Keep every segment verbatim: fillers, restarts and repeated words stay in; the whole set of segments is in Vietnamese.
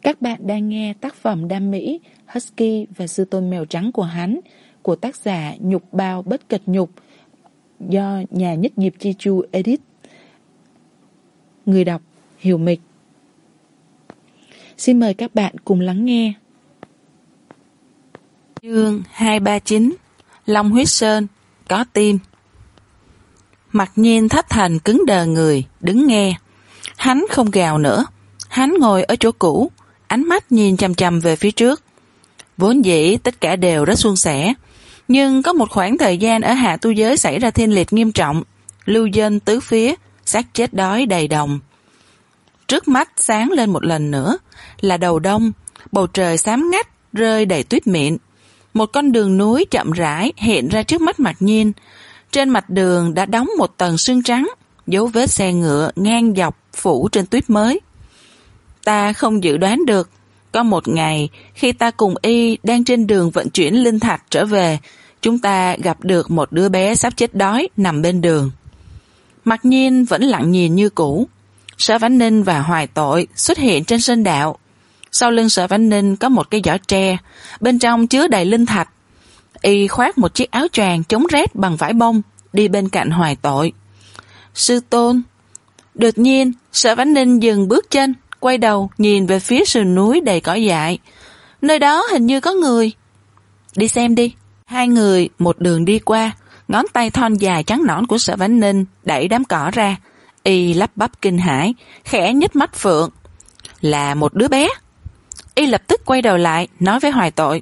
Các bạn đang nghe tác phẩm đam mỹ Husky và Sư Tôn Mèo Trắng của hắn của tác giả Nhục Bao Bất Cật Nhục do nhà Nhất Nghiệp Chi Chu edit. Người đọc Hiểu Mịch. Xin mời các bạn cùng lắng nghe. Chương hai ba chín Long Huyết Sơn có tim. Mặc Nhiên thất thành cứng đờ người, đứng nghe. Hắn không gào nữa. Hắn ngồi ở chỗ cũ, ánh mắt nhìn chằm chằm về phía trước. Vốn dĩ tất cả đều rất suôn sẻ, nhưng có một khoảng thời gian ở hạ tu giới xảy ra thiên liệt nghiêm trọng, lưu dân tứ phía, xác chết đói đầy đồng. Trước mắt sáng lên một lần nữa, là đầu đông, bầu trời xám ngắt, rơi đầy tuyết mịn. Một con đường núi chậm rãi hiện ra trước mắt Mặc Nhiên. Trên mặt đường đã đóng một tầng sương trắng, dấu vết xe ngựa ngang dọc phủ trên tuyết mới. Ta không dự đoán được, có một ngày khi ta cùng y đang trên đường vận chuyển linh thạch trở về, chúng ta gặp được một đứa bé sắp chết đói nằm bên đường. Mặc Nhiên vẫn lặng nhìn như cũ. Sở Vãn Ninh và Hoài Tội xuất hiện trên sân đạo. Sau lưng Sở Vãn Ninh có một cái giỏ tre, bên trong chứa đầy linh thạch. Y khoác một chiếc áo choàng chống rét bằng vải bông, đi bên cạnh Hoài Tội. Sư Tôn. Đột nhiên, Sở Vãn Ninh dừng bước chân, quay đầu nhìn về phía sườn núi đầy cỏ dại. Nơi đó hình như có người. Đi xem đi. Hai người một đường đi qua, ngón tay thon dài trắng nõn của Sở Vãn Ninh đẩy đám cỏ ra. Y lắp bắp kinh hãi, khẽ nhếch mắt phượng. Là một đứa bé. Y lập tức quay đầu lại, nói với Hoài Tội.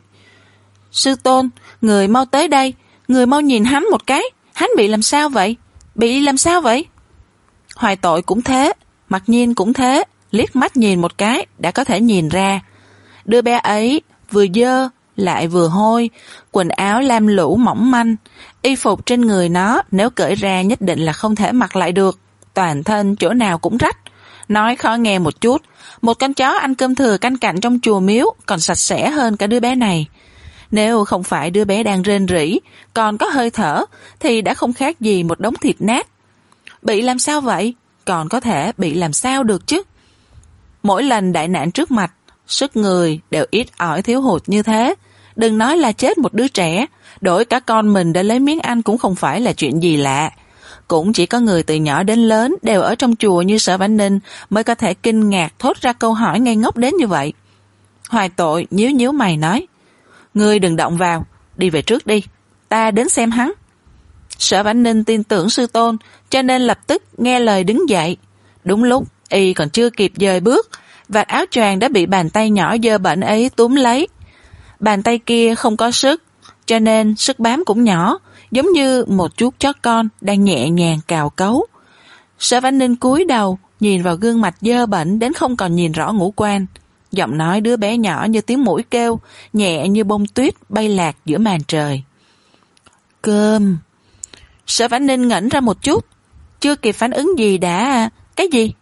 Sư Tôn, người mau tới đây, người mau nhìn hắn một cái, hắn bị làm sao vậy? Bị làm sao vậy? Hoài Tội cũng thế, Mặc Nhiên cũng thế, liếc mắt nhìn một cái đã có thể nhìn ra. Đứa bé ấy vừa dơ lại vừa hôi, quần áo lam lũ mỏng manh, y phục trên người nó nếu cởi ra nhất định là không thể mặc lại được, toàn thân chỗ nào cũng rách. Nói khó nghe một chút, một con chó ăn cơm thừa canh cạnh trong chùa miếu còn sạch sẽ hơn cả đứa bé này. Nếu không phải đứa bé đang rên rỉ, còn có hơi thở, thì đã không khác gì một đống thịt nát. Bị làm sao vậy? Còn có thể bị làm sao được chứ? Mỗi lần đại nạn trước mặt, sức người đều ít ỏi thiếu hụt như thế. Đừng nói là chết một đứa trẻ, đổi cả con mình để lấy miếng ăn cũng không phải là chuyện gì lạ. Cũng chỉ có người từ nhỏ đến lớn đều ở trong chùa như Sở Vãn Ninh mới có thể kinh ngạc thốt ra câu hỏi ngây ngốc đến như vậy. Hoài Tội nhíu nhíu mày nói, ngươi đừng động vào, đi về trước đi, ta đến xem hắn. Sở Vãn Ninh tin tưởng sư tôn, cho nên lập tức nghe lời đứng dậy. Đúng lúc y còn chưa kịp dời bước, vạt áo choàng đã bị bàn tay nhỏ dơ bẩn ấy túm lấy. Bàn tay kia không có sức, cho nên sức bám cũng nhỏ, giống như một chú chó con đang nhẹ nhàng cào cấu. Sở Vãn Ninh cúi đầu nhìn vào gương mặt dơ bẩn đến không còn nhìn rõ ngũ quan. Giọng nói đứa bé nhỏ như tiếng mũi kêu, nhẹ như bông tuyết bay lạc giữa màn trời. Cơm. Sở Vãn Ninh ngẩn ra một chút, chưa kịp phản ứng gì đã... Cái gì?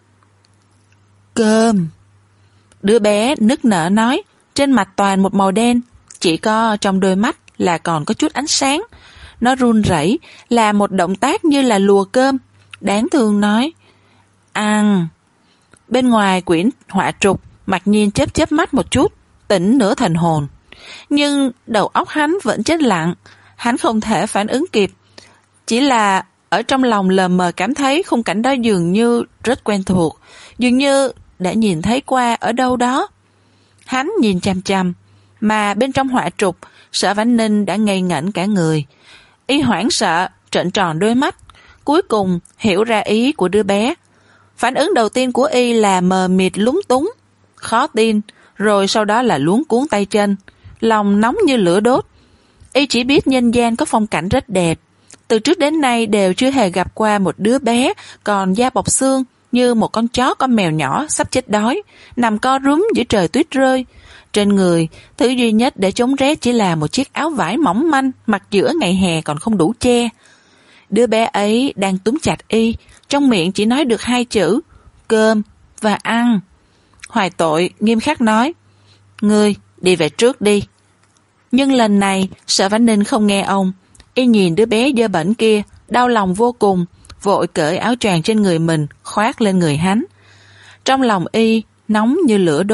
Cơm. Đứa bé nức nở nói, trên mặt toàn một màu đen, chỉ có trong đôi mắt là còn có chút ánh sáng. Nó run rẩy, là một động tác như là lùa cơm. Đáng thương nói, ăn. Bên ngoài quyển họa trục, Mặc Nhiên chớp chớp mắt một chút, tỉnh nửa thần hồn. Nhưng đầu óc hắn vẫn chết lặng, hắn không thể phản ứng kịp. Chỉ là ở trong lòng lờ mờ cảm thấy khung cảnh đó dường như rất quen thuộc, dường như đã nhìn thấy qua ở đâu đó. Hắn nhìn chằm chằm, mà bên trong họa trục, Sở Vãn Ninh đã ngây ngẩn cả người. Y hoảng sợ, trợn tròn đôi mắt, cuối cùng hiểu ra ý của đứa bé. Phản ứng đầu tiên của y là mờ mịt lúng túng, khó tin, rồi sau đó là luống cuống tay chân, lòng nóng như lửa đốt. Y chỉ biết nhân gian có phong cảnh rất đẹp, từ trước đến nay đều chưa hề gặp qua một đứa bé còn da bọc xương như một con chó con mèo nhỏ sắp chết đói, nằm co rúm giữa trời tuyết rơi. Trên người, thứ duy nhất để chống rét chỉ là một chiếc áo vải mỏng manh mặc giữa ngày hè còn không đủ che. Đứa bé ấy đang túm chặt y, trong miệng chỉ nói được hai chữ, cơm và ăn. Hoài Tội nghiêm khắc nói, ngươi đi về trước đi. Nhưng lần này, Sở Vãn Ninh không nghe ông. Y nhìn đứa bé dơ bẩn kia, đau lòng vô cùng, vội cởi áo choàng trên người mình, khoác lên người hắn. Trong lòng y, nóng như lửa đốt,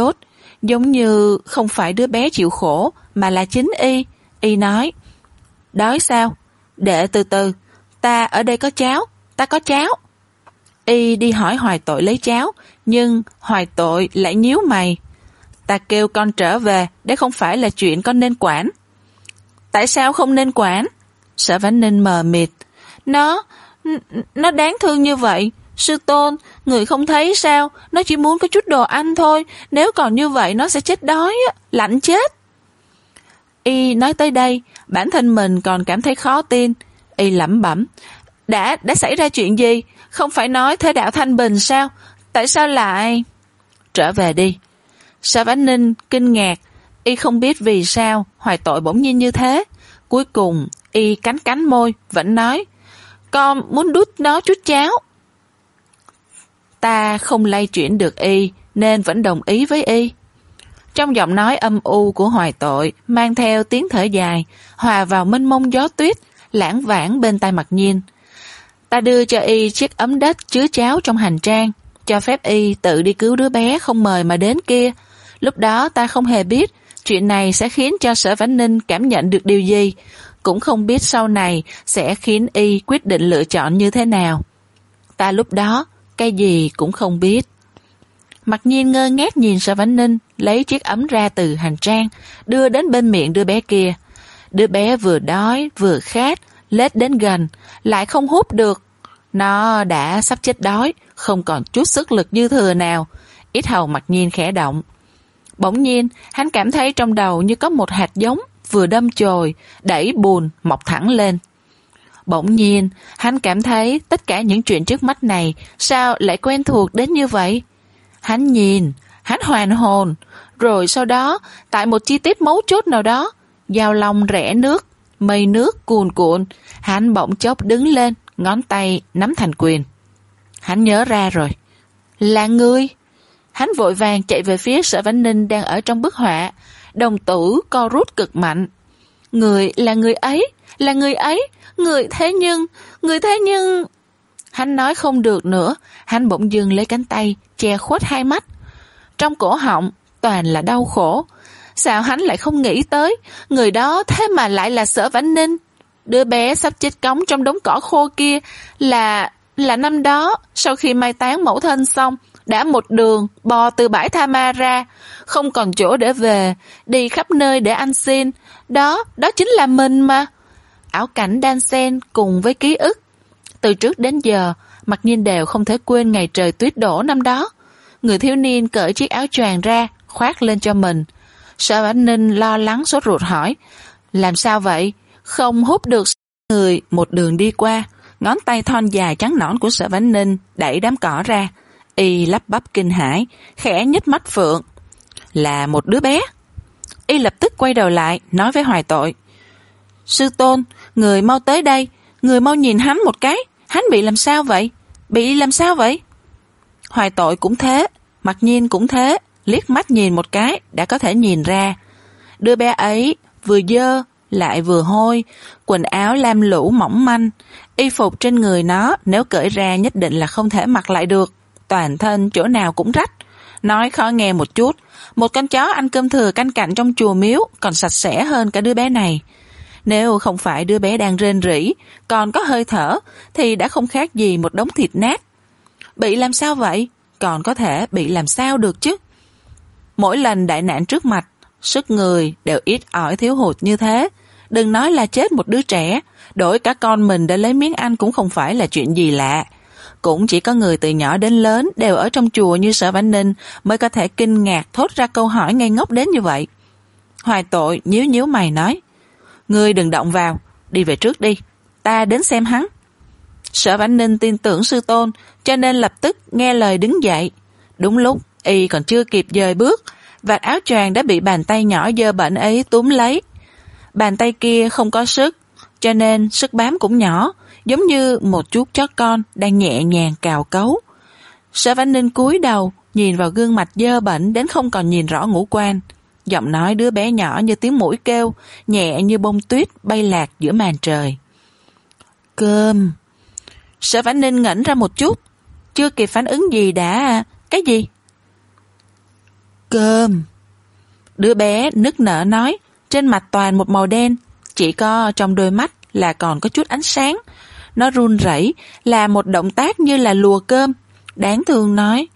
giống như không phải đứa bé chịu khổ, mà là chính y. Y nói, đói sao? Để từ từ, ta ở đây có cháo, ta có cháo. Y đi hỏi Hoài Tội lấy cháo, nhưng Hoài Tội lại nhíu mày. Ta kêu con trở về, đấy không phải là chuyện con nên quản. Tại sao không nên quản? Sở Vãn Ninh mờ mịt. Nó, nó đáng thương như vậy. Sư tôn, người không thấy sao? Nó chỉ muốn có chút đồ ăn thôi. Nếu còn như vậy nó sẽ chết đói, lạnh chết. Y nói tới đây, bản thân mình còn cảm thấy khó tin. Y lẩm bẩm. Đã, đã xảy ra chuyện gì? Không phải nói thế đạo thanh bình sao? Tại sao lại... Trở về đi. Sở Vãn Ninh kinh ngạc. Y không biết vì sao Hoài Tội bỗng nhiên như thế. Cuối cùng Y cắn cắn môi, vẫn nói, con muốn đút nó chút cháo. Ta không lay chuyển được Y, nên vẫn đồng ý với Y. Trong giọng nói âm u của Hoài Tội mang theo tiếng thở dài, hòa vào mênh mông gió tuyết, lãng vãng bên tai Mặc Nhiên. Ta đưa cho Y chiếc ấm đất chứa cháo trong hành trang, cho phép Y tự đi cứu đứa bé không mời mà đến kia. Lúc đó ta không hề biết chuyện này sẽ khiến cho Sở Vãn Ninh cảm nhận được điều gì, cũng không biết sau này sẽ khiến Y quyết định lựa chọn như thế nào. Ta lúc đó cái gì cũng không biết. Mặc Nhiên ngơ ngác nhìn Sở Vãn Ninh lấy chiếc ấm ra từ hành trang, đưa đến bên miệng đứa bé kia. Đứa bé vừa đói vừa khát, lết đến gần, lại không hút được. Nó đã sắp chết đói, không còn chút sức lực dư thừa nào. Ít hầu Mặc Nhiên khẽ động. Bỗng nhiên, hắn cảm thấy trong đầu như có một hạt giống vừa đâm chồi, đẩy bùn, mọc thẳng lên. Bỗng nhiên, hắn cảm thấy tất cả những chuyện trước mắt này sao lại quen thuộc đến như vậy? Hắn nhìn, hắn hoàn hồn, rồi sau đó, tại một chi tiết mấu chốt nào đó, dao long rẽ nước, mây nước cuồn cuộn, hắn bỗng chốc đứng lên, ngón tay nắm thành quyền. Hắn nhớ ra rồi. Là ngươi. Hắn vội vàng chạy về phía Sở Vãn Ninh đang ở trong bức họa, đồng tử co rút cực mạnh. Người là người ấy, là người ấy, người thế nhưng, người thế nhưng... Hắn nói không được nữa, hắn bỗng dưng lấy cánh tay, che khuất hai mắt. Trong cổ họng, toàn là đau khổ. Sao hắn lại không nghĩ tới, người đó thế mà lại là Sở Vãn Ninh? Đứa bé sắp chết cống trong đống cỏ khô kia là... là năm đó, sau khi mai táng mẫu thân xong, đã một đường bò từ bãi Tha Ma ra, không còn chỗ để về, đi khắp nơi để ăn xin. Đó, đó chính là mình mà. Ảo cảnh đan xen cùng với ký ức. Từ trước đến giờ, Mặc Nhiên đều không thể quên ngày trời tuyết đổ năm đó. Người thiếu niên cởi chiếc áo choàng ra, khoác lên cho mình. Sở Vãn Ninh lo lắng sốt ruột hỏi, làm sao vậy? Không hút được. Người một đường đi qua, ngón tay thon dài trắng nõn của Sở Vãn Ninh đẩy đám cỏ ra. Y lắp bắp kinh hãi, khẽ nhếch mắt phượng. Là một đứa bé. Y lập tức quay đầu lại, nói với Hoài Tội, sư tôn, người mau tới đây, người mau nhìn hắn một cái, hắn bị làm sao vậy? Bị làm sao vậy? Hoài Tội cũng thế, Mặc Nhiên cũng thế, liếc mắt nhìn một cái đã có thể nhìn ra. Đứa bé ấy vừa dơ lại vừa hôi, quần áo lam lũ mỏng manh, y phục trên người nó nếu cởi ra nhất định là không thể mặc lại được, toàn thân chỗ nào cũng rách. Nói khó nghe một chút, một con chó ăn cơm thừa canh cạnh trong chùa miếu còn sạch sẽ hơn cả đứa bé này. Nếu không phải đứa bé đang rên rỉ, còn có hơi thở, thì đã không khác gì một đống thịt nát. Bị làm sao vậy? Còn có thể bị làm sao được chứ? Mỗi lần đại nạn trước mặt, sức người đều ít ỏi thiếu hụt như thế. Đừng nói là chết một đứa trẻ, đổi cả con mình để lấy miếng ăn cũng không phải là chuyện gì lạ. Cũng chỉ có người từ nhỏ đến lớn đều ở trong chùa như Sở Vãn Ninh mới có thể kinh ngạc thốt ra câu hỏi ngây ngốc đến như vậy. Hoài Tội nhíu nhíu mày nói, ngươi đừng động vào, đi về trước đi, ta đến xem hắn. Sở Vãn Ninh tin tưởng sư tôn, cho nên lập tức nghe lời đứng dậy. Đúng lúc y còn chưa kịp dời bước, vạt áo choàng đã bị bàn tay nhỏ dơ bẩn ấy túm lấy. Bàn tay kia không có sức, cho nên sức bám cũng nhỏ, giống như một chú chó con đang nhẹ nhàng cào cấu. Sở Vãn Ninh cúi đầu, nhìn vào gương mặt dơ bẩn đến không còn nhìn rõ ngũ quan. Giọng nói đứa bé nhỏ như tiếng mũi kêu, nhẹ như bông tuyết bay lạc giữa màn trời. Cơm. Sở Vãn Ninh ngẩn ra một chút, chưa kịp phản ứng gì đã... Cái gì? Cơm. Đứa bé nức nở nói, trên mặt toàn một màu đen, chỉ có trong đôi mắt là còn có chút ánh sáng. Nó run rẩy, là một động tác như là lùa cơm. Đáng thương nói,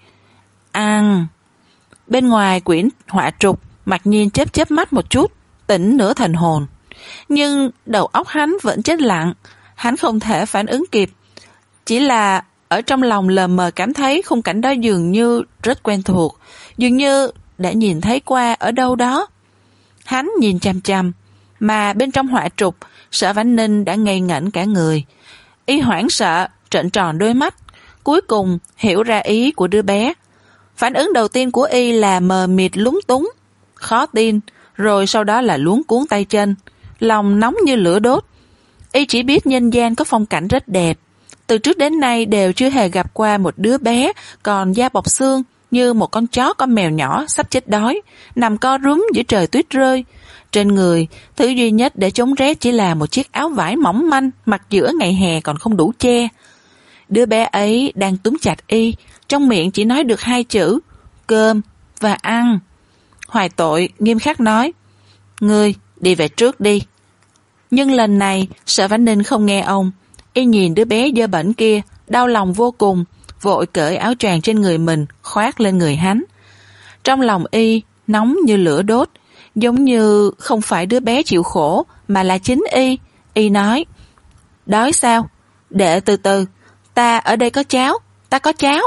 ăn. Bên ngoài quyển họa trục, Mặc Nhiên chớp chớp mắt một chút, tỉnh nửa thần hồn. Nhưng đầu óc hắn vẫn chết lặng, hắn không thể phản ứng kịp. Chỉ là ở trong lòng lờ mờ cảm thấy khung cảnh đó dường như rất quen thuộc, dường như đã nhìn thấy qua ở đâu đó. Hắn nhìn chằm chằm, mà bên trong họa trục, Sở Vãn Ninh đã ngây ngẩn cả người. Y hoảng sợ, trợn tròn đôi mắt, cuối cùng hiểu ra ý của đứa bé. Phản ứng đầu tiên của Y là mờ mịt lúng túng, khó tin, rồi sau đó là luống cuống tay chân, lòng nóng như lửa đốt. Y chỉ biết nhân gian có phong cảnh rất đẹp, từ trước đến nay đều chưa hề gặp qua một đứa bé còn da bọc xương như một con chó con mèo nhỏ sắp chết đói, nằm co rúm giữa trời tuyết rơi. Trên người, thứ duy nhất để chống rét chỉ là một chiếc áo vải mỏng manh mặc giữa ngày hè còn không đủ che. Đứa bé ấy đang túm chặt Y, trong miệng chỉ nói được hai chữ, cơm và ăn. Hoài Tội nghiêm khắc nói, ngươi đi về trước đi. Nhưng lần này, Sở Vãn Ninh không nghe ông. Y nhìn đứa bé dơ bẩn kia, đau lòng vô cùng, vội cởi áo choàng trên người mình, khoác lên người hắn. Trong lòng Y nóng như lửa đốt, giống như không phải đứa bé chịu khổ, mà là chính Y. Y nói, đói sao? Để từ từ, ta ở đây có cháo, ta có cháo.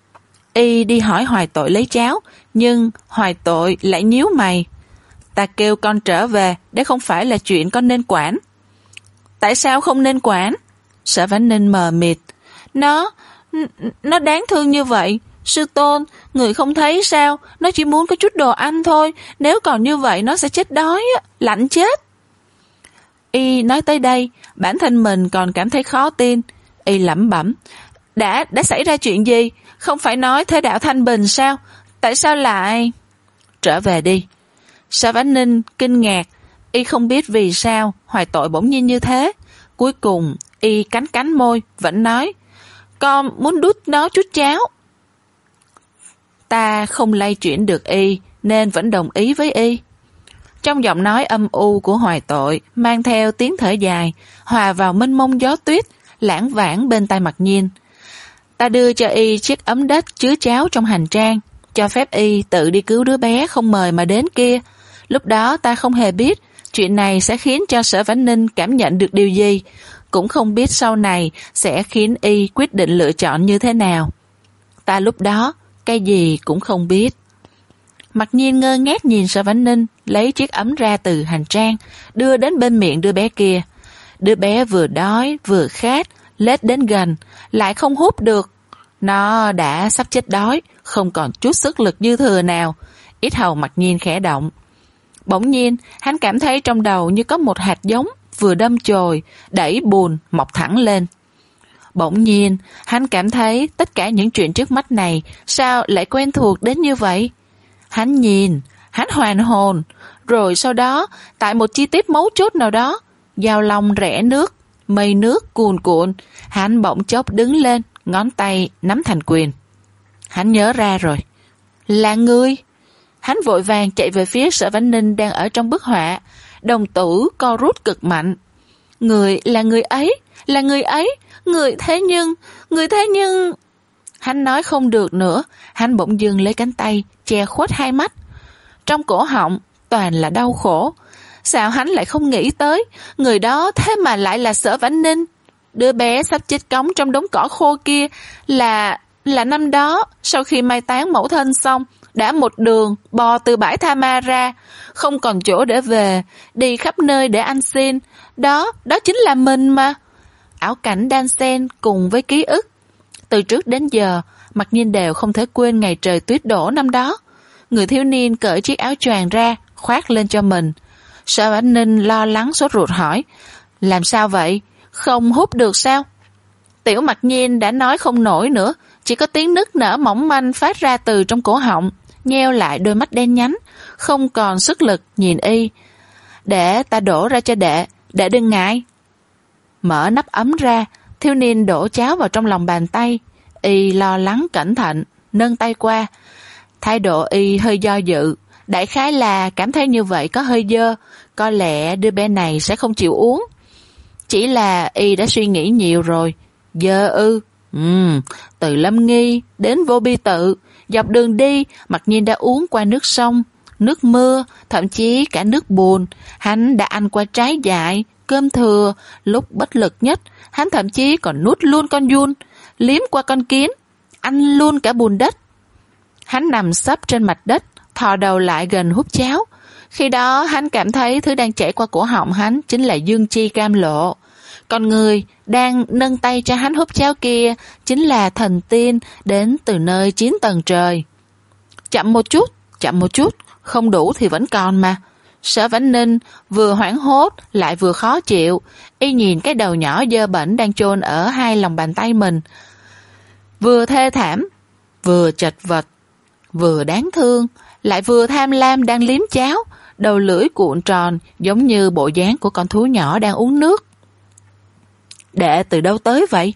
Y đi hỏi Hoài Tội lấy cháo, nhưng Hoài Tội lại nhíu mày. Ta kêu con trở về, để không phải là chuyện con nên quản. Tại sao không nên quản? Sở Vãn Ninh mờ mịt. Nó, nó đáng thương như vậy. Sư tôn, người không thấy sao? Nó chỉ muốn có chút đồ ăn thôi. Nếu còn như vậy nó sẽ chết đói, lạnh chết. Y nói tới đây, bản thân mình còn cảm thấy khó tin. Y lẩm bẩm. Đã, đã xảy ra chuyện gì? Không phải nói thế đạo thanh bình sao? Tại sao lại... Trở về đi. Sở Vãn Ninh kinh ngạc. Y không biết vì sao Hoài Tội bỗng nhiên như thế. Cuối cùng Y cắn cắn môi, vẫn nói, con muốn đút nó chút cháo. Ta không lay chuyển được Y, nên vẫn đồng ý với Y. Trong giọng nói âm u của Hoài Tội, mang theo tiếng thở dài, hòa vào mênh mông gió tuyết, lãng vãng bên tai Mặc Nhiên. Ta đưa cho Y chiếc ấm đất chứa cháo trong hành trang, cho phép Y tự đi cứu đứa bé không mời mà đến kia. Lúc đó ta không hề biết chuyện này sẽ khiến cho Sở Vãn Ninh cảm nhận được điều gì, cũng không biết sau này sẽ khiến Y quyết định lựa chọn như thế nào. Ta lúc đó cái gì cũng không biết. Mặc Nhiên ngơ ngác nhìn Sở Vãn Ninh lấy chiếc ấm ra từ hành trang, đưa đến bên miệng đứa bé kia. Đứa bé vừa đói vừa khát, lết đến gần, lại không hút được. Nó đã sắp chết đói, không còn chút sức lực dư thừa nào. Ít hầu Mặc Nhiên khẽ động. Bỗng nhiên, hắn cảm thấy trong đầu như có một hạt giống vừa đâm chồi, đẩy bùn, mọc thẳng lên. Bỗng nhiên, hắn cảm thấy tất cả những chuyện trước mắt này sao lại quen thuộc đến như vậy. Hắn nhìn, hắn hoàn hồn, rồi sau đó, tại một chi tiết mấu chốt nào đó, dao long rẽ nước, mây nước cuồn cuộn, hắn bỗng chốc đứng lên, ngón tay nắm thành quyền. Hắn nhớ ra rồi. Là ngươi. Hắn vội vàng chạy về phía Sở Vãn Ninh đang ở trong bức họa, đồng tử co rút cực mạnh. Người là người ấy, là người ấy, người thế nhưng, người thế nhưng... Hắn nói không được nữa, hắn bỗng dưng lấy cánh tay, che khuất hai mắt. Trong cổ họng, toàn là đau khổ. Sao hắn lại không nghĩ tới, người đó thế mà lại là Sở Vãn Ninh. Đứa bé sắp chết cống trong đống cỏ khô kia là... là năm đó, sau khi mai táng mẫu thân xong, đã một đường bò từ bãi Tha Ma ra, không còn chỗ để về, đi khắp nơi để ăn xin. Đó, đó chính là mình mà. Ảo cảnh đan xen cùng với ký ức. Từ trước đến giờ, Mặc Nhiên đều không thể quên ngày trời tuyết đổ năm đó. Người thiếu niên cởi chiếc áo choàng ra, khoác lên cho mình. Sở Vãn Ninh lo lắng sốt ruột hỏi, làm sao vậy? Không hút được sao? Tiểu Mặc Nhiên đã nói không nổi nữa, chỉ có tiếng nức nở mỏng manh phát ra từ trong cổ họng, nheo lại đôi mắt đen nhánh, không còn sức lực nhìn Y. Để ta đổ ra cho đệ, đệ đừng ngại. Mở nắp ấm ra, thiếu niên đổ cháo vào trong lòng bàn tay. Y lo lắng cẩn thận, nâng tay qua. Thái độ Y hơi do dự, Đại khái là cảm thấy như vậy có hơi dơ, có lẽ đứa bé này sẽ không chịu uống. Chỉ là y đã suy nghĩ nhiều rồi. Dơ ư? Ừm, từ Lâm Nghi đến Vô Bi Tự, dọc đường đi, Mặc Nhiên đã uống qua nước sông, nước mưa, thậm chí cả nước bùn. Hắn đã ăn qua trái dại, cơm thừa, lúc bất lực nhất, hắn thậm chí còn nuốt luôn con giun, liếm qua con kiến, ăn luôn cả bùn đất. Hắn nằm sấp trên mặt đất, thò đầu lại gần húp cháo. Khi đó hắn cảm thấy thứ đang chảy qua cổ họng hắn chính là dương chi cam lộ. Còn người đang nâng tay cho hắn húp cháo kia chính là thần tiên đến từ nơi chín tầng trời. Chậm một chút, chậm một chút, không đủ thì vẫn còn mà. Sở Vãnh Ninh vừa hoảng hốt lại vừa khó chịu. Y nhìn cái đầu nhỏ dơ bẩn đang chôn ở hai lòng bàn tay mình. Vừa thê thảm, vừa chật vật, vừa đáng thương, lại vừa tham lam đang liếm cháo, đầu lưỡi cuộn tròn giống như bộ dáng của con thú nhỏ đang uống nước. Đệ từ đâu tới vậy?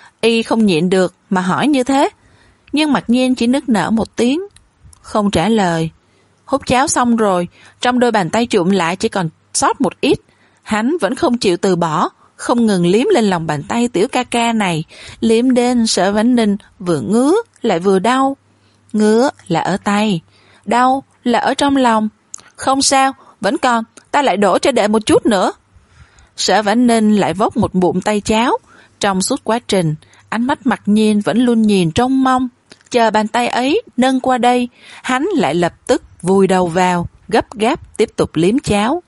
Y không nhịn được mà hỏi như thế, nhưng Mặc Nhiên chỉ nức nở một tiếng, không trả lời. Húp cháo xong rồi, trong đôi bàn tay chụm lại chỉ còn sót một ít. Hắn vẫn không chịu từ bỏ, không ngừng liếm lên lòng bàn tay tiểu ca ca này, liếm đến Sở Vãnh Ninh vừa ngứa lại vừa đau. Ngứa là ở tay, đau là ở trong lòng. Không sao, vẫn còn, ta lại đổ cho đệ một chút nữa. Sở Vãnh Ninh lại vốc một bụng tay cháo. Trong suốt quá trình, ánh mắt Mặc Nhiên vẫn luôn nhìn trông mong, chờ bàn tay ấy nâng qua đây, hắn lại lập tức vùi đầu vào, gấp gáp tiếp tục liếm cháo.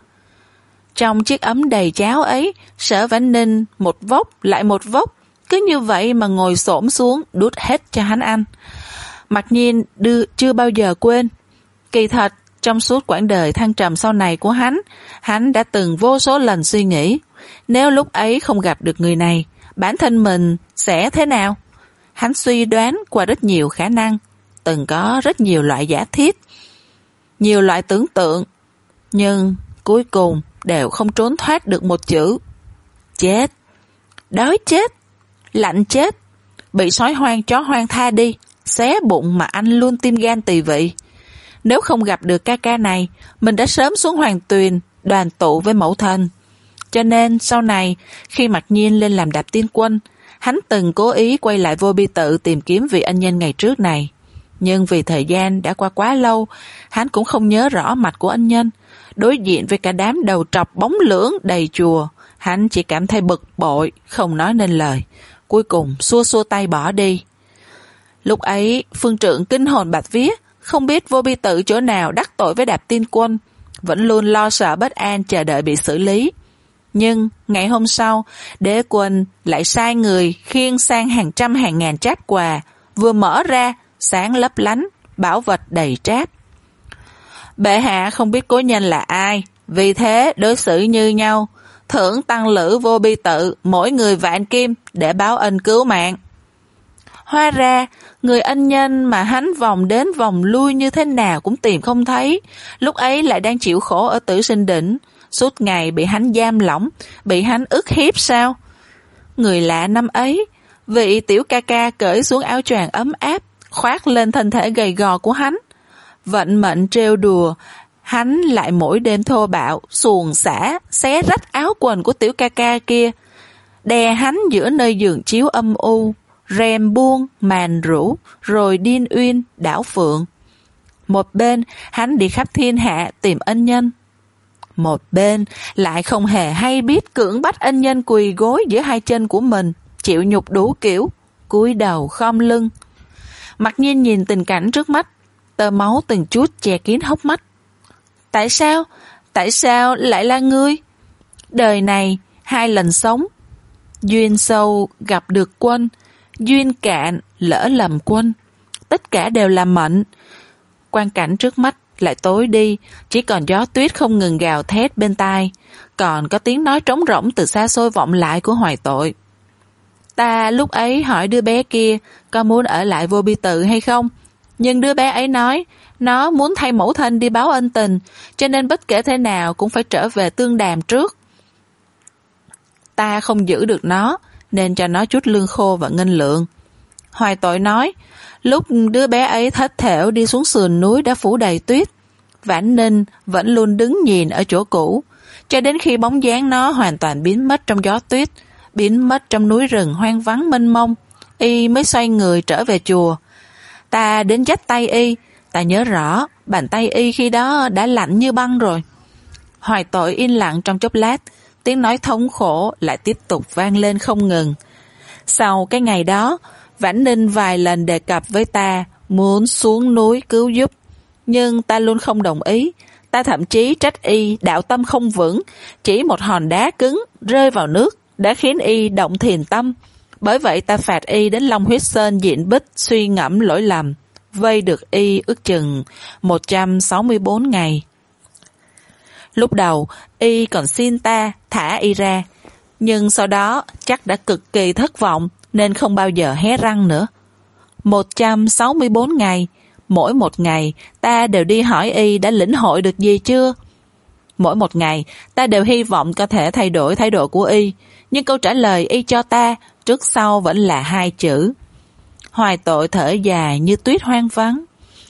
Trong chiếc ấm đầy cháo ấy, Sở Vãnh Ninh một vốc lại một vốc, cứ như vậy mà ngồi xổm xuống đút hết cho hắn ăn. Mặc Nhiên đưa, chưa bao giờ quên. Kỳ thật, trong suốt quãng đời thăng trầm sau này của hắn, hắn đã từng vô số lần suy nghĩ, nếu lúc ấy không gặp được người này, bản thân mình sẽ thế nào? Hắn suy đoán qua rất nhiều khả năng, từng có rất nhiều loại giả thiết, nhiều loại tưởng tượng, nhưng cuối cùng đều không trốn thoát được một chữ: chết. Đói chết, lạnh chết, bị sói hoang chó hoang tha đi, xé bụng mà ăn luôn tim gan tỳ vị. Nếu không gặp được ca ca này, mình đã sớm xuống Hoàng Tuyền đoàn tụ với mẫu thân. Cho nên sau này, khi Mặc Nhiên lên làm Đạp Tiên Quân, hắn từng cố ý quay lại Vô Bi Tự tìm kiếm vị ân nhân ngày trước này. Nhưng vì thời gian đã qua quá lâu, hắn cũng không nhớ rõ mặt của ân nhân. Đối diện với cả đám đầu trọc bóng lưỡng đầy chùa, hắn chỉ cảm thấy bực bội, không nói nên lời. Cuối cùng xua xua tay bỏ đi. Lúc ấy, phương trượng kinh hồn bạt vía, không biết Vô Bi Tự chỗ nào đắc tội với Đạp Tiên Quân, vẫn luôn lo sợ bất an chờ đợi bị xử lý. Nhưng ngày hôm sau, đế quân lại sai người khiêng sang hàng trăm hàng ngàn tráp quà, vừa mở ra, sáng lấp lánh, bảo vật đầy tráp. Bệ hạ không biết cố nhân là ai, vì thế đối xử như nhau, thưởng tăng lữ Vô Bi Tự mỗi người vạn kim để báo ân cứu mạng. Hóa ra, người ân nhân mà hắn vòng đến vòng lui như thế nào cũng tìm không thấy, lúc ấy lại đang chịu khổ ở Tử Sinh Đỉnh, suốt ngày bị hắn giam lỏng, bị hắn ức hiếp sao? Người lạ năm ấy, vị tiểu ca ca cởi xuống áo choàng ấm áp, khoác lên thân thể gầy gò của hắn. Vận mệnh trêu đùa, hắn lại mỗi đêm thô bạo, xuồng xả, xé rách áo quần của tiểu ca ca kia, đè hắn giữa nơi giường chiếu âm u, rèm buông, màn rũ, rồi điên uyên, đảo phượng. Một bên, hắn đi khắp thiên hạ tìm ân nhân. Một bên, lại không hề hay biết cưỡng bắt ân nhân quỳ gối giữa hai chân của mình, chịu nhục đủ kiểu, cúi đầu khom lưng. Mặc Nhiên nhìn tình cảnh trước mắt, tơ máu từng chút che kín hốc mắt. Tại sao? Tại sao lại là ngươi? Đời này, hai lần sống. Duyên sâu gặp được quân, duyên cạn lỡ lầm quân. Tất cả đều là mệnh. Quang cảnh trước mắt lại tối đi, chỉ còn gió tuyết không ngừng gào thét bên tai, còn có tiếng nói trống rỗng từ xa xôi vọng lại của Hoài Tội. Ta lúc ấy hỏi đứa bé kia có muốn ở lại Vô Bi Tự hay không, nhưng đứa bé ấy nói nó muốn thay mẫu thân đi báo ân tình, cho nên bất kể thế nào cũng phải trở về Tương Đàm trước. Ta không giữ được nó, nên cho nó chút lương khô và ngân lượng. Hoài Tội nói, lúc đứa bé ấy thất thểu đi xuống sườn núi đã phủ đầy tuyết, Vãn Ninh vẫn luôn đứng nhìn ở chỗ cũ, cho đến khi bóng dáng nó hoàn toàn biến mất trong gió tuyết, biến mất trong núi rừng hoang vắng mênh mông, y mới xoay người trở về chùa. Ta đến dắt tay y, ta nhớ rõ bàn tay y khi đó đã lạnh như băng rồi. Hoài Tội yên lặng trong chốc lát, tiếng nói thống khổ lại tiếp tục vang lên không ngừng. Sau cái ngày đó, Vãn Ninh vài lần đề cập với ta muốn xuống núi cứu giúp, nhưng ta luôn không đồng ý. Ta thậm chí trách y đạo tâm không vững, chỉ một hòn đá cứng rơi vào nước đã khiến y động thiền tâm. Bởi vậy ta phạt y đến Long Huyết Sơn diện bích suy ngẫm lỗi lầm, vây được y ước chừng một trăm sáu mươi bốn ngày. Lúc đầu y còn xin ta thả y ra, nhưng sau đó chắc đã cực kỳ thất vọng nên không bao giờ hé răng nữa. một trăm sáu mươi bốn ngày, mỗi một ngày ta đều đi hỏi y đã lĩnh hội được gì chưa. Mỗi một ngày ta đều hy vọng có thể thay đổi thái độ của y, nhưng câu trả lời y cho ta trước sau vẫn là hai chữ. Hoài Tội thở dài như tuyết hoang vắng.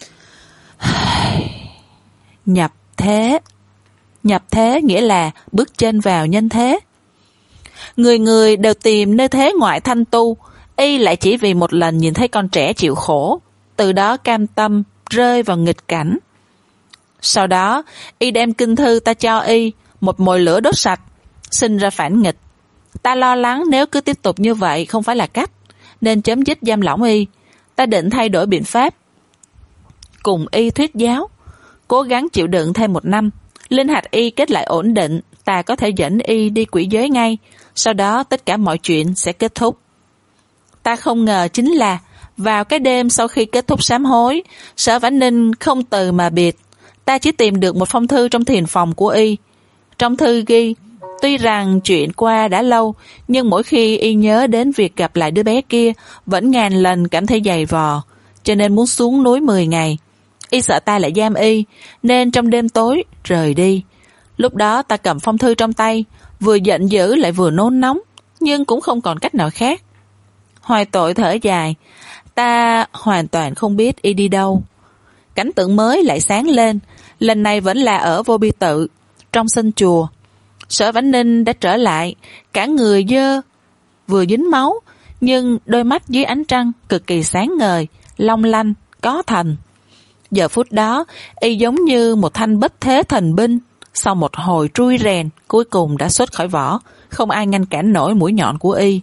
Nhập thế. Nhập thế nghĩa là bước chân vào nhân thế. Người người đều tìm nơi thế ngoại thanh tu, y lại chỉ vì một lần nhìn thấy con trẻ chịu khổ, từ đó cam tâm rơi vào nghịch cảnh. Sau đó, y đem kinh thư ta cho y, một mồi lửa đốt sạch, sinh ra phản nghịch. Ta lo lắng nếu cứ tiếp tục như vậy không phải là cách, nên chấm dứt giam lỏng y. Ta định thay đổi biện pháp, cùng y thuyết giáo, cố gắng chịu đựng thêm một năm. Linh hạch y kết lại ổn định, ta có thể dẫn y đi quỷ giới ngay, sau đó tất cả mọi chuyện sẽ kết thúc. Ta không ngờ chính là vào cái đêm sau khi kết thúc sám hối, Sở Vãn Ninh không từ mà biệt. Ta chỉ tìm được một phong thư trong thiền phòng của y. Trong thư ghi, tuy rằng chuyện qua đã lâu, nhưng mỗi khi y nhớ đến việc gặp lại đứa bé kia, vẫn ngàn lần cảm thấy dày vò, cho nên muốn xuống núi mười ngày. Y sợ ta lại giam y, nên trong đêm tối rời đi. Lúc đó ta cầm phong thư trong tay, vừa giận dữ lại vừa nôn nóng, nhưng cũng không còn cách nào khác. Hoài Tội thở dài, ta hoàn toàn không biết y đi đâu. Cảnh tượng mới lại sáng lên, lần này vẫn là ở Vô Bi Tự, trong sân chùa. Sở Vãn Ninh đã trở lại, cả người dơ, vừa dính máu, nhưng đôi mắt dưới ánh trăng cực kỳ sáng ngời, long lanh, có thần. Giờ phút đó, y giống như một thanh bất thế thần binh, sau một hồi trui rèn, cuối cùng đã xuất khỏi vỏ, không ai ngăn cản nổi mũi nhọn của y.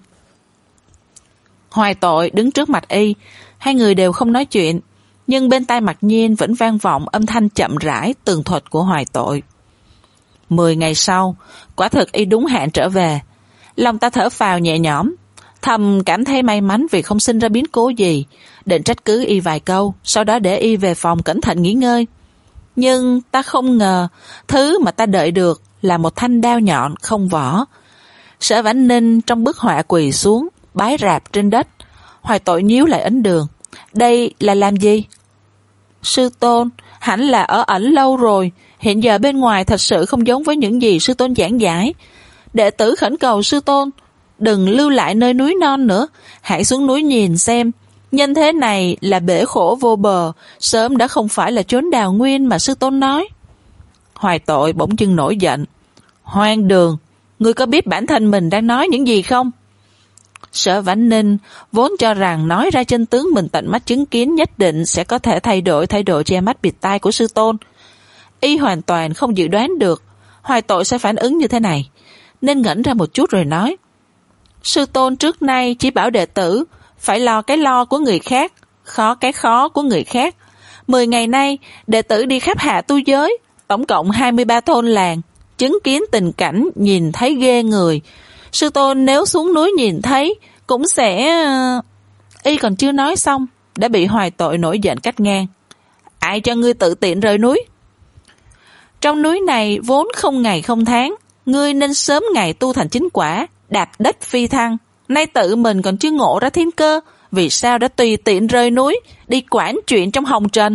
Hoài Tội đứng trước mặt y, hai người đều không nói chuyện, nhưng bên tai Mặc Nhiên vẫn vang vọng âm thanh chậm rãi tường thuật của Hoài Tội. Mười ngày sau, quả thực y đúng hạn trở về. Lòng ta thở phào nhẹ nhõm, thầm cảm thấy may mắn vì không sinh ra biến cố gì, định trách cứ y vài câu, sau đó để y về phòng cẩn thận nghỉ ngơi. Nhưng ta không ngờ, thứ mà ta đợi được là một thanh đao nhọn không vỏ. Sở Vãn Ninh trong bức họa quỳ xuống, bái rạp trên đất. Hoài Tội nhíu lại ấn đường. Đây là làm gì? Sư tôn, hẳn là ở ẩn lâu rồi, hiện giờ bên ngoài thật sự không giống với những gì sư tôn giảng giải. Đệ tử khẩn cầu sư tôn, đừng lưu lại nơi núi non nữa, hãy xuống núi nhìn xem. Nhân thế này là bể khổ vô bờ, sớm đã không phải là chốn đào nguyên mà sư tôn nói. Hoài Tội bỗng dưng nổi giận. Hoang đường, ngươi có biết bản thân mình đang nói những gì không? Sở Vãn Ninh vốn cho rằng nói ra chân tướng mình tận mắt chứng kiến nhất định sẽ có thể thay đổi thái độ che mắt bịt tai của sư tôn. Y hoàn toàn không dự đoán được Hoài Tội sẽ phản ứng như thế này, nên ngẩn ra một chút rồi nói. Sư tôn trước nay chỉ bảo đệ tử phải lo cái lo của người khác, khó cái khó của người khác. Mười ngày nay, đệ tử đi khắp hạ tu giới, tổng cộng hai mươi ba thôn làng, chứng kiến tình cảnh nhìn thấy ghê người. Sư tôn nếu xuống núi nhìn thấy, cũng sẽ... Y còn chưa nói xong, đã bị Hoài Tội nổi giận cắt ngang. Ai cho ngươi tự tiện rời núi? Trong núi này vốn không ngày không tháng, ngươi nên sớm ngày tu thành chính quả, đạp đất phi thăng. Nay tự mình còn chưa ngộ ra thiên cơ, vì sao đã tùy tiện rời núi, đi quản chuyện trong hồng trần?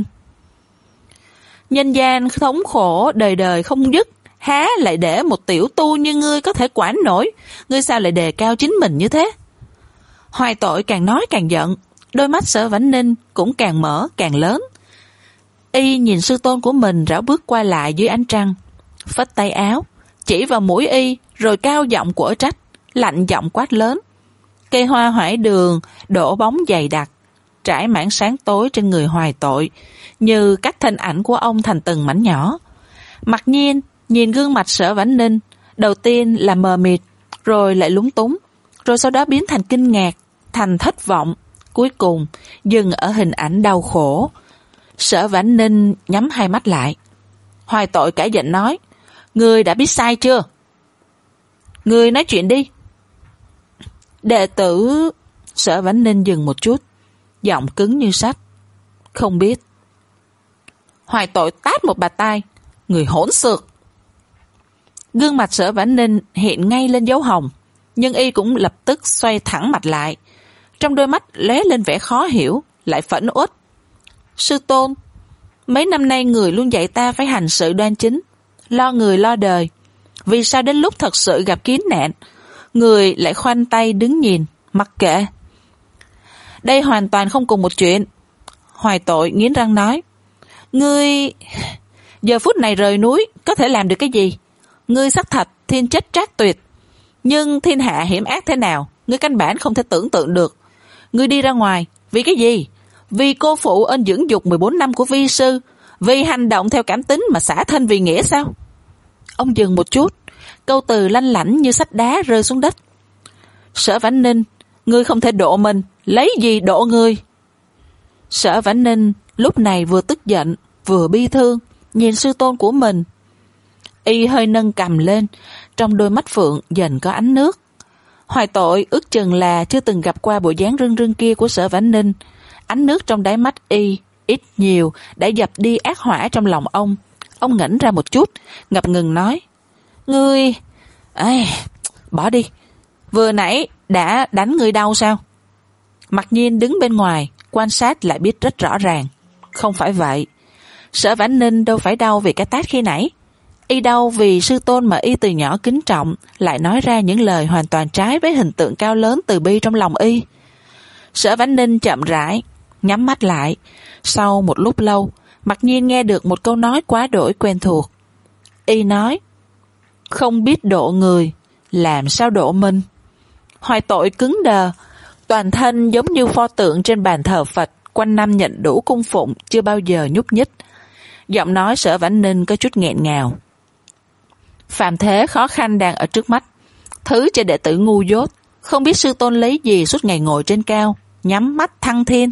Nhân gian thống khổ đời đời không dứt, há lại để một tiểu tu như ngươi có thể quản nổi, ngươi sao lại đề cao chính mình như thế? Hoài Tội càng nói càng giận, đôi mắt Sở Vãn Ninh cũng càng mở càng lớn. Y nhìn sư tôn của mình rảo bước qua lại dưới ánh trăng, phất tay áo, chỉ vào mũi Y rồi cao giọng quở trách, lạnh giọng quát lớn. Cây hoa hoải đường đổ bóng dày đặc, trải mảng sáng tối trên người Hoài Tội, như các thân ảnh của ông thành từng mảnh nhỏ. Mặc nhiên nhìn gương mặt Sở Vãnh Ninh, đầu tiên là mờ mịt, rồi lại lúng túng, rồi sau đó biến thành kinh ngạc, thành thất vọng, cuối cùng dừng ở hình ảnh đau khổ. Sở Vãnh Ninh nhắm hai mắt lại. Hoài Tội cả giận nói, ngươi đã biết sai chưa? Ngươi nói chuyện đi. Đệ tử... Sở Vãnh Ninh dừng một chút, giọng cứng như sắt. Không biết. Hoài Tội tát một bạt tai, người hỗn xược. Gương mặt Sở Vãnh Ninh hiện ngay lên dấu hồng, nhưng Y cũng lập tức xoay thẳng mặt lại. Trong đôi mắt lóe lên vẻ khó hiểu, lại phẫn uất. Sư tôn, mấy năm nay người luôn dạy ta phải hành sự đoan chính, lo người lo đời. Vì sao đến lúc thật sự gặp kiếp nạn, người lại khoanh tay đứng nhìn, mặc kệ? Đây hoàn toàn không cùng một chuyện. Hoài Tội nghiến răng nói, ngươi giờ phút này rời núi có thể làm được cái gì? Ngươi xác thạch thiên chất trác tuyệt, nhưng thiên hạ hiểm ác thế nào, ngươi căn bản không thể tưởng tượng được. Ngươi đi ra ngoài vì cái gì? Vì cô phụ ơn dưỡng dục mười bốn năm của vi sư, vì hành động theo cảm tính mà xả thân vì nghĩa sao? Ông dừng một chút, câu từ lanh lảnh như sắt đá rơi xuống đất. Sở Vãnh Ninh, ngươi không thể độ mình, lấy gì độ ngươi? Sở Vãnh Ninh lúc này vừa tức giận vừa bi thương, nhìn sư tôn của mình. Y hơi nâng cằm lên, trong đôi mắt phượng dần có ánh nước. Hoài Tội ước chừng là chưa từng gặp qua bộ dáng rưng rưng kia của Sở Vãnh Ninh. Ánh nước trong đáy mắt Y ít nhiều đã dập đi ác hỏa trong lòng ông. Ông ngẩng ra một chút, ngập ngừng nói, ngươi... Ây, bỏ đi. Vừa nãy đã đánh ngươi đau sao? Mặc nhiên đứng bên ngoài, quan sát lại biết rất rõ ràng. Không phải vậy. Sở Vãnh Ninh đâu phải đau vì cái tát khi nãy. Y đau vì sư tôn mà Y từ nhỏ kính trọng lại nói ra những lời hoàn toàn trái với hình tượng cao lớn từ bi trong lòng Y. Sở Vãnh Ninh chậm rãi nhắm mắt lại. Sau một lúc lâu, mặc nhiên nghe được một câu nói quá đổi quen thuộc. Y nói, không biết độ người, làm sao độ mình? Hoài Tội cứng đờ, toàn thân giống như pho tượng trên bàn thờ Phật, quanh năm nhận đủ cung phụng, chưa bao giờ nhúc nhích. Giọng nói Sở Vãnh Ninh có chút nghẹn ngào. Phàm thế khó khăn đang ở trước mắt, thứ cho đệ tử ngu dốt, không biết sư tôn lấy gì suốt ngày ngồi trên cao, nhắm mắt thăng thiên.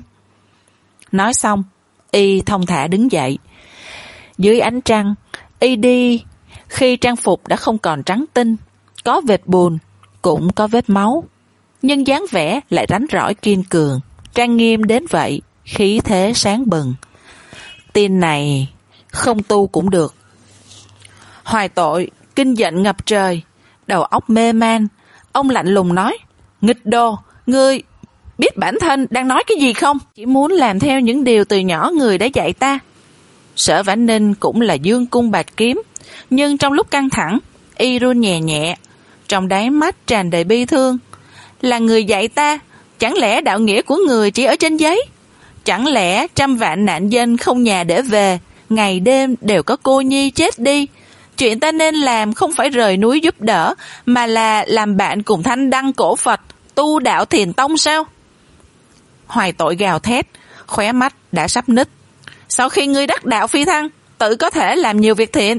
Nói xong, Y thong thả đứng dậy. Dưới ánh trăng, Y đi khi trang phục đã không còn trắng tinh, có vệt bùn, cũng có vết máu, nhưng dáng vẻ lại rắn rỏi kiên cường, trang nghiêm đến vậy, khí thế sáng bừng. Tin này không tu cũng được. Hoài Tội kinh giận ngập trời, đầu óc mê man. Ông lạnh lùng nói, nghịch đồ, ngươi biết bản thân đang nói cái gì không? Chỉ muốn làm theo những điều từ nhỏ người đã dạy ta. Sở Vãnh Ninh cũng là dương cung bạt kiếm, nhưng trong lúc căng thẳng, Y run nhẹ nhẹ, trong đáy mắt tràn đầy bi thương. Là người dạy ta, chẳng lẽ đạo nghĩa của người chỉ ở trên giấy? Chẳng lẽ trăm vạn nạn dân không nhà để về, ngày đêm đều có cô nhi chết đi? Chuyện ta nên làm không phải rời núi giúp đỡ, mà là làm bạn cùng thanh đăng cổ Phật, tu đạo thiền tông sao? Hoài Tội gào thét, khóe mắt đã sắp nứt. Sau khi ngươi đắc đạo phi thăng, tự có thể làm nhiều việc thiện.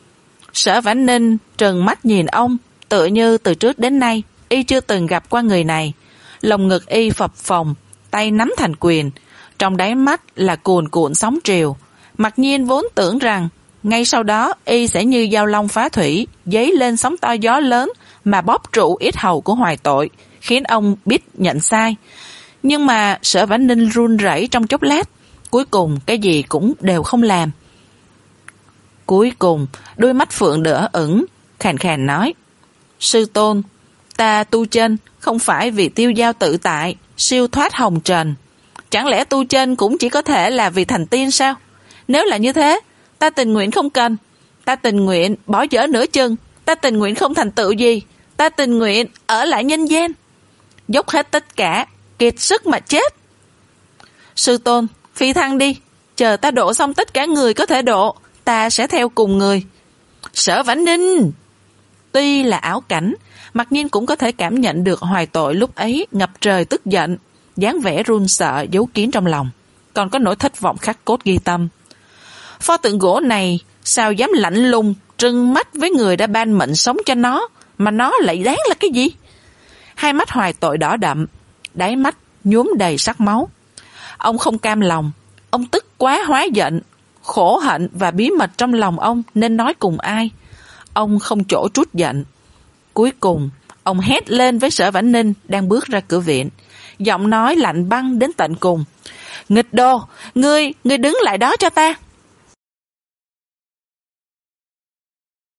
Sở Vãnh Ninh trừng mắt nhìn ông, tựa như từ trước đến nay Y chưa từng gặp qua người này. Lồng ngực Y phập phồng, tay nắm thành quyền, trong đáy mắt là cuồn cuộn sóng triều. Mặc nhiên vốn tưởng rằng ngay sau đó Y sẽ như dao long phá thủy, dấy lên sóng to gió lớn mà bóp trụ yết hầu của Hoài Tội, khiến ông biết nhận sai. Nhưng mà Sở Vãnh Ninh run rẩy trong chốc lát, cuối cùng cái gì cũng đều không làm. Cuối cùng đôi mắt phượng đỡ ửng, khàn khàn nói, sư tôn, ta tu chân không phải vì tiêu dao tự tại, siêu thoát hồng trần. Chẳng lẽ tu chân cũng chỉ có thể là vì thành tiên sao? Nếu là như thế, ta tình nguyện không cần. Ta tình nguyện bỏ dở nửa chừng. Ta tình nguyện không thành tựu gì. Ta tình nguyện ở lại nhân gian, dốc hết tất cả, kiệt sức mà chết. Sư tôn, phi thăng đi, chờ ta độ xong tất cả người có thể độ, ta sẽ theo cùng người. Sở Vãn Ninh! Tuy là ảo cảnh, Mặc Nhiên cũng có thể cảm nhận được Hoài Tội lúc ấy ngập trời tức giận, dáng vẻ run sợ giấu kín trong lòng, còn có nỗi thất vọng khắc cốt ghi tâm. Pho tượng gỗ này sao dám lạnh lùng trừng mắt với người đã ban mệnh sống cho nó, mà nó lại đáng là cái gì? Hai mắt Hoài Tội đỏ đậm, đáy mắt nhuốm đầy sắc máu. Ông không cam lòng, ông tức quá hóa giận, khổ hận và bí mật trong lòng ông nên nói cùng ai. Ông không chỗ trút giận. Cuối cùng, ông hét lên với Sở Vãn Ninh đang bước ra cửa viện, giọng nói lạnh băng đến tận cùng. Nghịch đồ, ngươi, ngươi đứng lại đó cho ta.